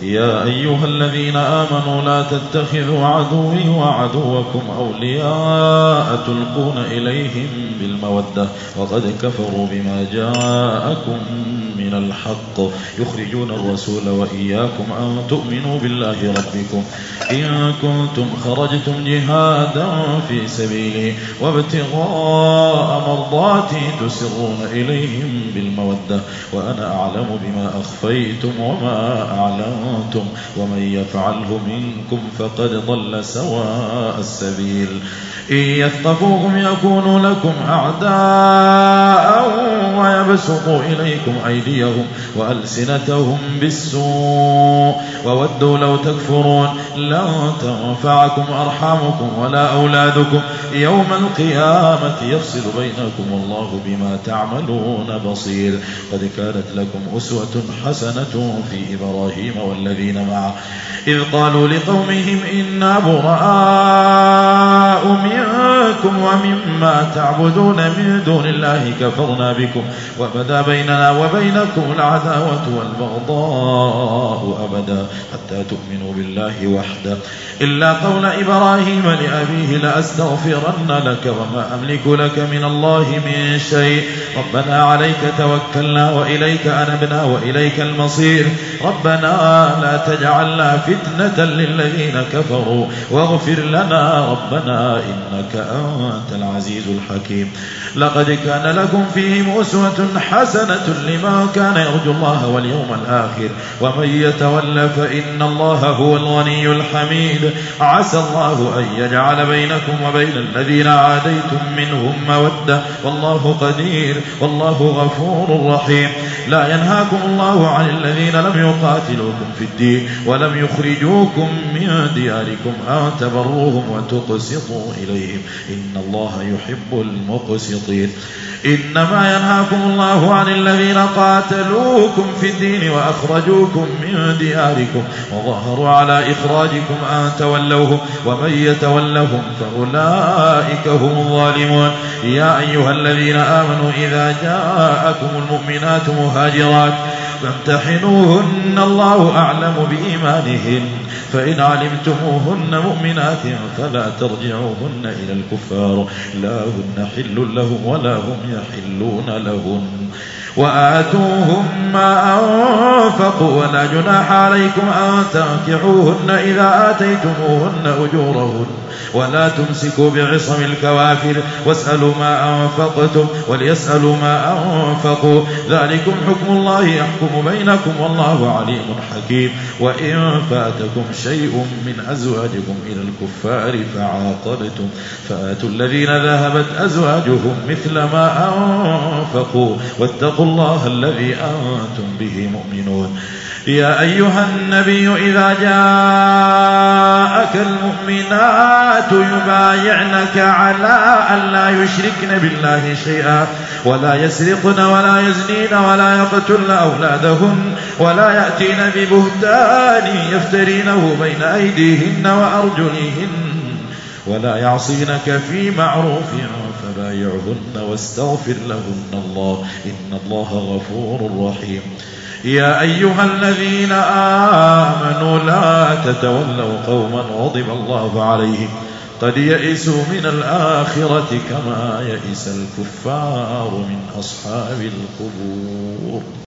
يا أيها الذين آمنوا لا تتخذوا عدوي وعدوكم أولياء تلقون إليهم بالمودة وقد كفروا بما جاءكم من الحق يخرجون الرسول وإياكم أن تؤمنوا بالله ربكم إن كنتم خرجتم جهادا في سبيلي وابتغاء مرضاتي تسرون إليهم بالمودة وأنا أعلم بما أخفيتم وما أعلنتم ومن يفعله منكم فقد ضل سواء السبيل إن يثقفوكم يكونوا لكم أعداء ويبسطوا إليكم أيديهم وألسنتهم بالسوء وودوا لو تكفرون لن تنفعكم أرحامكم ولا أولادكم يوم القيامة يفصل بينكم والله بما تعملون بصير قد كانت لكم أسوة حسنة في إبراهيم والذين معه إذ قالوا لقومهم إنا براء منكم ومما تعبدون من دون الله كفرنا بكم وبدا بيننا وبينكم العداوة والبغضاء أبدا حتى تؤمنوا بالله وحده إلا قول إبراهيم لأبيه لأستغفرن لك وما أملك لك من الله من شيء ربنا عليك توكلنا وإليك أنبنا وإليك المصير ربنا لا تجعلنا فتنة للذين كفروا واغفر لنا ربنا إنك أنت العزيز الحكيم لقد كان لكم فيهم أسوة حسنة لمن كان يرجو الله واليوم الآخر ومن يتولى فإن الله هو الغني الحميد عسى الله أن يجعل بينكم وبين الذين عاديتم منهم مودة والله قدير والله غفور رحيم لا ينهاكم الله عن الذين لم يقاتلوكم في الدين ولم يخرجوكم من دياركم أن تبروهم وتقسطوا إليهم إن الله يحب المقسطين إنما ينهاكم الله عن الذين قاتلوكم في الدين وأخرجوكم من دياركم وظهروا على إخراجكم أن تولوهم ومن يتولهم فأولئك هم الظالمون يا أيها الذين آمنوا إذا جاءكم المؤمنات مهاجرات فامتحنوهن الله أعلم بإيمانهن فإن علمتموهن مؤمنات فلا ترجعوهن إلى الكفار لا هن حل لهم ولا هم يحلون لهن وآتوهم ما أنفقوا ولا جناح عليكم أن تنكحوهن إذا آتيتموهن أجورهن ولا تمسكوا بعصم الكوافر واسألوا ما أنفقتم وليسألوا ما أنفقوا ذلكم حكم الله يحكم بينكم والله عليم حكيم وإن فاتكم شيء من أزواجكم إلى الكفار فعاقبتم فآتوا الذين ذهبت أزواجهم مثل ما أنفقوا واتقوا الله الذي أنتم به مؤمنون يا أيها النبي إذا جاءك المؤمنات يبايعنك على أن لا يشركن بالله شيئا ولا يسرقن ولا يزنين ولا يقتلن أولادهن ولا يأتين ببهتان يفترينه بين أيديهن وأرجلهن ولا يعصينك في معروف فبايعهن واستغفر لهن الله إن الله غفور رحيم يا أيها الذين آمنوا لا تتولوا قوما غضب الله عليهم قد يئسوا من الآخرة كما يئس الكفار من أصحاب القبور.